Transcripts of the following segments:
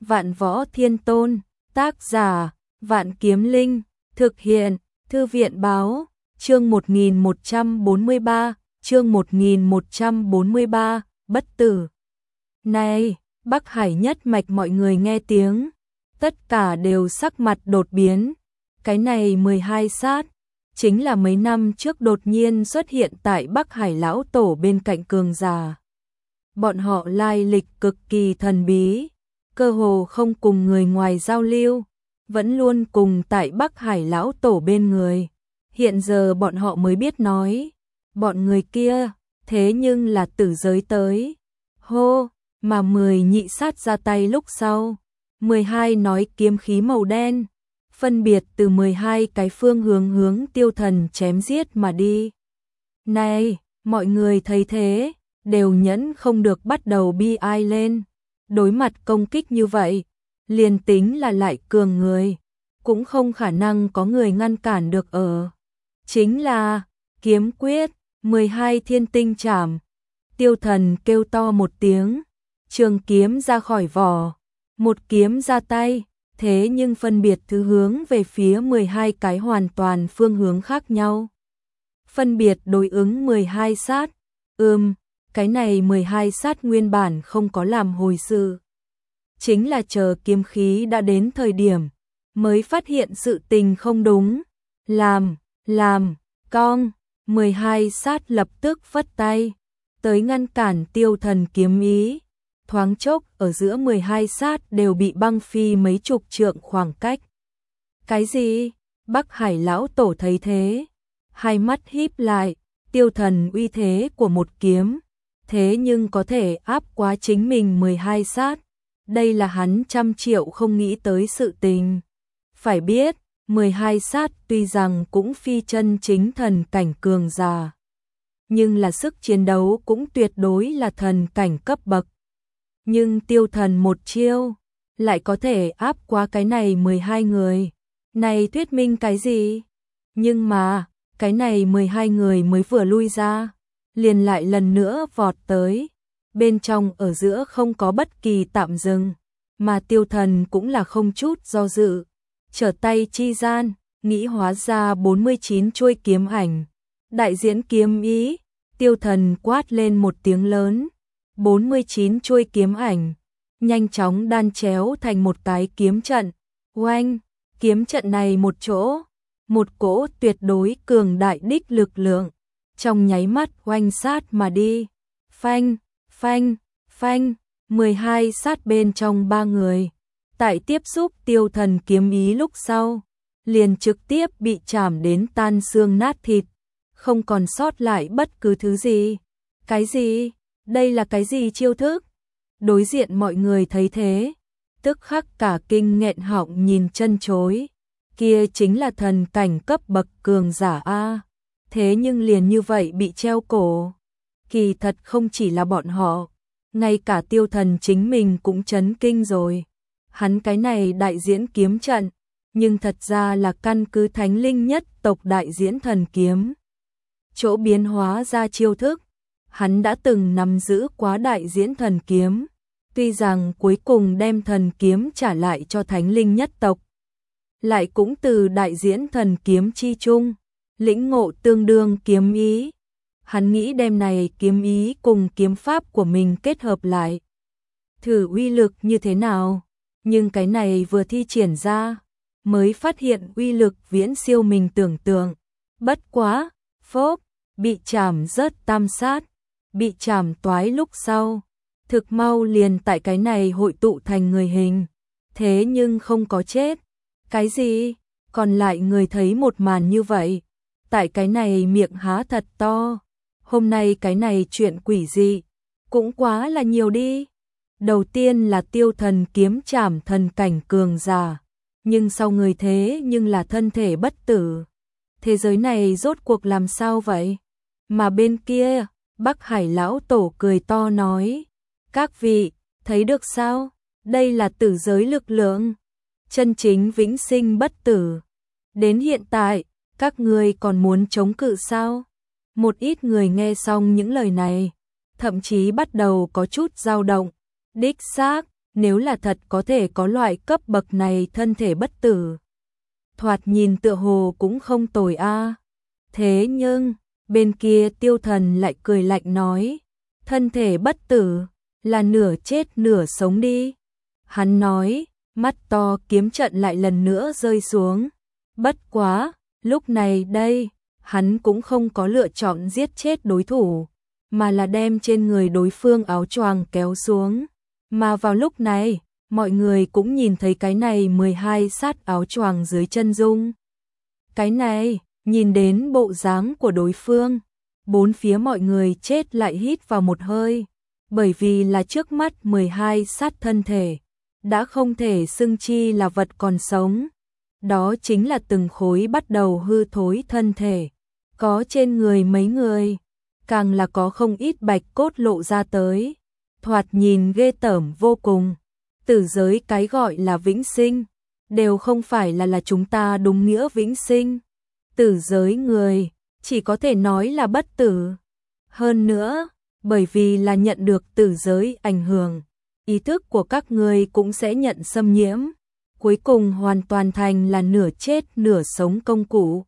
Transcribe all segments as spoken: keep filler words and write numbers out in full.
Vạn Võ Thiên Tôn, tác giả, Vạn Kiếm Linh, thực hiện, Thư viện báo, chương một nghìn một trăm bốn mươi ba, chương một nghìn một trăm bốn mươi ba, bất tử. Này, Bắc Hải nhất mạch mọi người nghe tiếng, tất cả đều sắc mặt đột biến, cái này mười hai sát, chính là mấy năm trước đột nhiên xuất hiện tại Bắc Hải lão tổ bên cạnh cường giả. Bọn họ lai lịch cực kỳ thần bí, cơ hồ không cùng người ngoài giao lưu, vẫn luôn cùng tại Bắc Hải lão tổ bên người. Hiện giờ bọn họ mới biết nói, bọn người kia, thế nhưng là tử giới tới. Hô, mà mười nhị sát ra tay lúc sau, mười hai nói kiếm khí màu đen, phân biệt từ mười hai cái phương hướng hướng Tiêu Thần chém giết mà đi. Này, mọi người thấy thế, đều nhẫn không được bắt đầu bi ai lên. Đối mặt công kích như vậy, liền tính là lại cường người, cũng không khả năng có người ngăn cản được ở. Chính là, kiếm quyết, mười hai thiên tinh chảm. Tiêu Thần kêu to một tiếng, trường kiếm ra khỏi vỏ, một kiếm ra tay, thế nhưng phân biệt thứ hướng về phía mười hai cái hoàn toàn phương hướng khác nhau. Phân biệt đối ứng mười hai sát, ừm, cái này mười hai sát nguyên bản không có làm hồi sự. Chính là chờ kiếm khí đã đến thời điểm, mới phát hiện sự tình không đúng. Làm, làm, cong, mười hai sát lập tức phất tay, tới ngăn cản Tiêu Thần kiếm ý. Thoáng chốc ở giữa mười hai sát đều bị băng phi mấy chục trượng khoảng cách. Cái gì? Bắc Hải lão tổ thấy thế, hai mắt híp lại, Tiêu Thần uy thế của một kiếm, thế nhưng có thể áp quá chính mình mười hai sát. Đây là hắn trăm triệu không nghĩ tới sự tình. Phải biết, mười hai sát tuy rằng cũng phi chân chính thần cảnh cường giả, nhưng là sức chiến đấu cũng tuyệt đối là thần cảnh cấp bậc. Nhưng Tiêu Thần một chiêu, lại có thể áp qua cái này mười hai người. Này thuyết minh cái gì? Nhưng mà, cái này mười hai người mới vừa lui ra, liền lại lần nữa vọt tới. Bên trong ở giữa không có bất kỳ tạm dừng, mà Tiêu Thần cũng là không chút do dự. Trở tay chi gian, nghĩ hóa ra bốn mươi chín chuôi kiếm ảnh. Đại diễn kiếm ý, Tiêu Thần quát lên một tiếng lớn. bốn mươi chín chuôi kiếm ảnh, nhanh chóng đan chéo thành một cái kiếm trận. Oanh, kiếm trận này một chỗ, một cỗ tuyệt đối cường đại đích lực lượng, trong nháy mắt oanh sát mà đi. Phanh, phanh, phanh, mười hai sát bên trong ba người. Tại tiếp xúc Tiêu Thần kiếm ý lúc sau, liền trực tiếp bị chảm đến tan xương nát thịt, không còn sót lại bất cứ thứ gì. Cái gì? Đây là cái gì chiêu thức? Đối diện mọi người thấy thế, tức khắc cả kinh nghẹn họng nhìn chân chối. Kia chính là thần cảnh cấp bậc cường giả a, thế nhưng liền như vậy bị treo cổ. Kỳ thật không chỉ là bọn họ, ngay cả Tiêu Thần chính mình cũng chấn kinh rồi. Hắn cái này đại diễn kiếm trận, nhưng thật ra là căn cứ thánh linh nhất tộc đại diễn thần kiếm. Chỗ biến hóa ra chiêu thức, hắn đã từng nắm giữ quá đại diễn thần kiếm, tuy rằng cuối cùng đem thần kiếm trả lại cho thánh linh nhất tộc, lại cũng từ đại diễn thần kiếm chi chung, lĩnh ngộ tương đương kiếm ý. Hắn nghĩ đem này kiếm ý cùng kiếm pháp của mình kết hợp lại, thử uy lực như thế nào, nhưng cái này vừa thi triển ra, mới phát hiện uy lực viễn siêu mình tưởng tượng. Bất quá, phốp, bị chảm rớt tam sát, bị chảm toái lúc sau, thực mau liền tại cái này hội tụ thành người hình, thế nhưng không có chết. Cái gì? Còn lại người thấy một màn như vậy, tại cái này miệng há thật to. Hôm nay cái này chuyện quỷ dị, cũng quá là nhiều đi. Đầu tiên là Tiêu Thần kiếm chảm thần cảnh cường giả, nhưng sau người thế nhưng là thân thể bất tử. Thế giới này rốt cuộc làm sao vậy? Mà bên kia, Bắc Hải lão tổ cười to nói, các vị, thấy được sao? Đây là tử giới lực lượng, chân chính vĩnh sinh bất tử. Đến hiện tại, các ngươi còn muốn chống cự sao? Một ít người nghe xong những lời này, thậm chí bắt đầu có chút dao động. Đích xác, nếu là thật có thể có loại cấp bậc này thân thể bất tử. Thoạt nhìn tựa hồ cũng không tồi a. Thế nhưng, bên kia Tiêu Thần lại cười lạnh nói, thân thể bất tử, là nửa chết nửa sống đi. Hắn nói, mắt to kiếm trận lại lần nữa rơi xuống. Bất quá, lúc này đây, hắn cũng không có lựa chọn giết chết đối thủ, mà là đem trên người đối phương áo choàng kéo xuống. Mà vào lúc này, mọi người cũng nhìn thấy cái này mười hai sát áo choàng dưới chân dung. Cái này, nhìn đến bộ dáng của đối phương, bốn phía mọi người chết lại hít vào một hơi, bởi vì là trước mắt mười hai sát thân thể, đã không thể xưng chi là vật còn sống. Đó chính là từng khối bắt đầu hư thối thân thể, có trên người mấy người, càng là có không ít bạch cốt lộ ra tới, thoạt nhìn ghê tởm vô cùng. Tử giới cái gọi là vĩnh sinh, đều không phải là là chúng ta đúng nghĩa vĩnh sinh. Tử giới người, chỉ có thể nói là bất tử. Hơn nữa, bởi vì là nhận được tử giới ảnh hưởng, ý thức của các người cũng sẽ nhận xâm nhiễm, cuối cùng hoàn toàn thành là nửa chết nửa sống công cụ.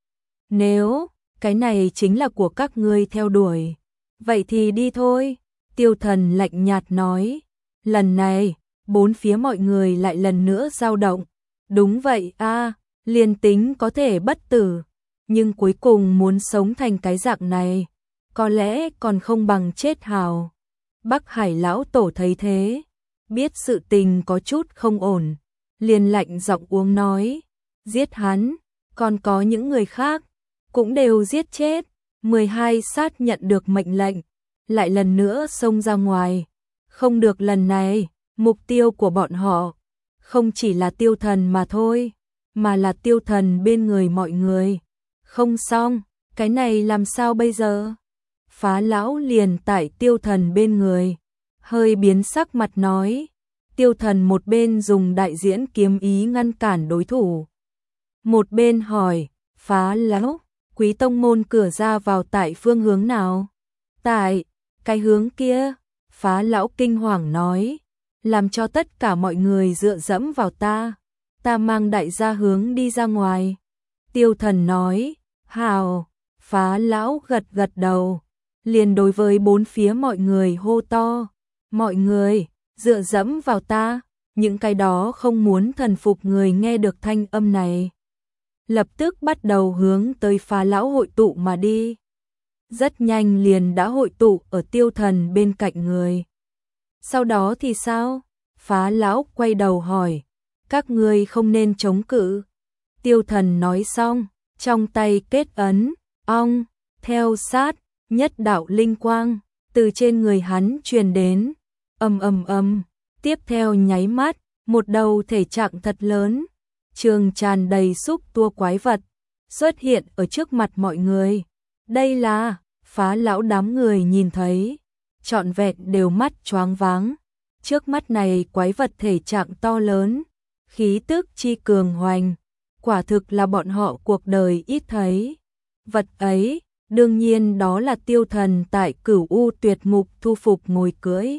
Nếu cái này chính là của các ngươi theo đuổi, vậy thì đi thôi. Tiêu Thần lạnh nhạt nói. Lần này, bốn phía mọi người lại lần nữa dao động. Đúng vậy a, liền tính có thể bất tử, nhưng cuối cùng muốn sống thành cái dạng này, có lẽ còn không bằng chết hào. Bắc Hải lão tổ thấy thế, biết sự tình có chút không ổn, liền lạnh giọng uống nói, giết hắn, còn có những người khác, cũng đều giết chết. mười hai sát nhận được mệnh lệnh, lại lần nữa xông ra ngoài. Không được, lần này, mục tiêu của bọn họ, không chỉ là Tiêu Thần mà thôi, mà là Tiêu Thần bên người mọi người. Không xong, cái này làm sao bây giờ? Phá lão liền tại Tiêu Thần bên người, hơi biến sắc mặt nói. Tiêu Thần một bên dùng đại diễn kiếm ý ngăn cản đối thủ, một bên hỏi, Phá lão, Quý tông môn cửa ra vào tại phương hướng nào? Tại cái hướng kia. Phá lão kinh hoàng nói, làm cho tất cả mọi người dựa dẫm vào ta, ta mang đại gia hướng đi ra ngoài. Tiêu Thần nói, hào. Phá lão gật gật đầu, liền đối với bốn phía mọi người hô to, mọi người, dựa dẫm vào ta. Những cái đó không muốn thần phục người nghe được thanh âm này, lập tức bắt đầu hướng tới Phá lão hội tụ mà đi. Rất nhanh liền đã hội tụ ở Tiêu Thần bên cạnh người. Sau đó thì sao? Phá lão quay đầu hỏi, các ngươi không nên chống cự. Tiêu Thần nói xong, trong tay kết ấn, ong, theo sát, nhất đạo linh quang, từ trên người hắn truyền đến, ầm ầm ầm, tiếp theo nháy mắt, một đầu thể trạng thật lớn, trường tràn đầy xúc tua quái vật, xuất hiện ở trước mặt mọi người. Đây là, Phá lão đám người nhìn thấy, trọn vẹn đều mắt choáng váng. Trước mắt này quái vật thể trạng to lớn, khí tức chi cường hoành, quả thực là bọn họ cuộc đời ít thấy. Vật ấy, đương nhiên đó là Tiêu Thần tại Cửu U Tuyệt Ngục thu phục ngồi cưỡi.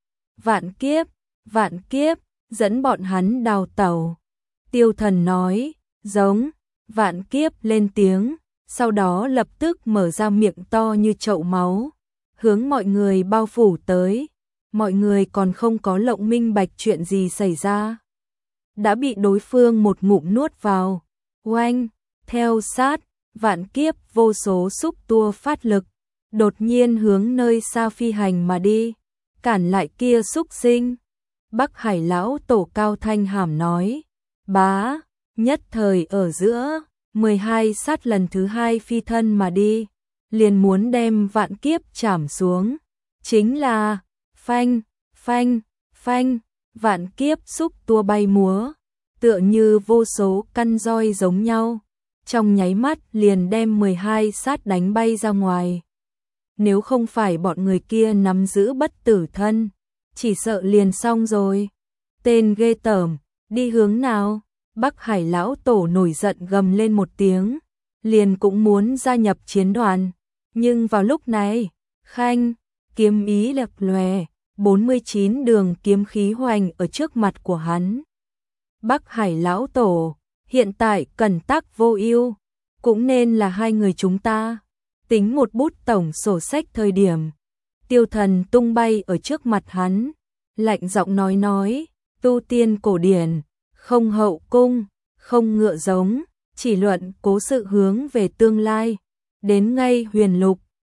Vạn kiếp, vạn kiếp, dẫn bọn hắn đào tẩu. Tiêu Thần nói, giống, vạn kiếp lên tiếng, sau đó lập tức mở ra miệng to như chậu máu, hướng mọi người bao phủ tới. Mọi người còn không có lộng minh bạch chuyện gì xảy ra, đã bị đối phương một ngụm nuốt vào. Oanh, theo sát, vạn kiếp vô số xúc tua phát lực, đột nhiên hướng nơi xa phi hành mà đi, cản lại kia xúc sinh. Bắc Hải lão tổ cao thanh hàm nói, bá, nhất thời ở giữa, mười hai sát lần thứ hai phi thân mà đi, liền muốn đem vạn kiếp chảm xuống. Chính là, phanh, phanh, phanh, vạn kiếp xúc tua bay múa, tựa như vô số căn roi giống nhau, trong nháy mắt liền đem mười hai sát đánh bay ra ngoài. Nếu không phải bọn người kia nắm giữ bất tử thân, chỉ sợ liền xong rồi. Tên ghê tởm, đi hướng nào? Bắc Hải lão tổ nổi giận gầm lên một tiếng, liền cũng muốn gia nhập chiến đoàn. Nhưng vào lúc này, khanh, kiếm ý lập lòe, bốn mươi chín đường kiếm khí hoành ở trước mặt của hắn. Bắc Hải lão tổ, hiện tại Cẩn Tắc Vô Ưu cũng nên là hai người chúng ta. Tính một bút tổng sổ sách thời điểm, Tiêu Thần tung bay ở trước mặt hắn, lạnh giọng nói nói, tu tiên cổ điển, không hậu cung, không ngựa giống, chỉ luận cố sự hướng về tương lai, đến ngay huyền lục,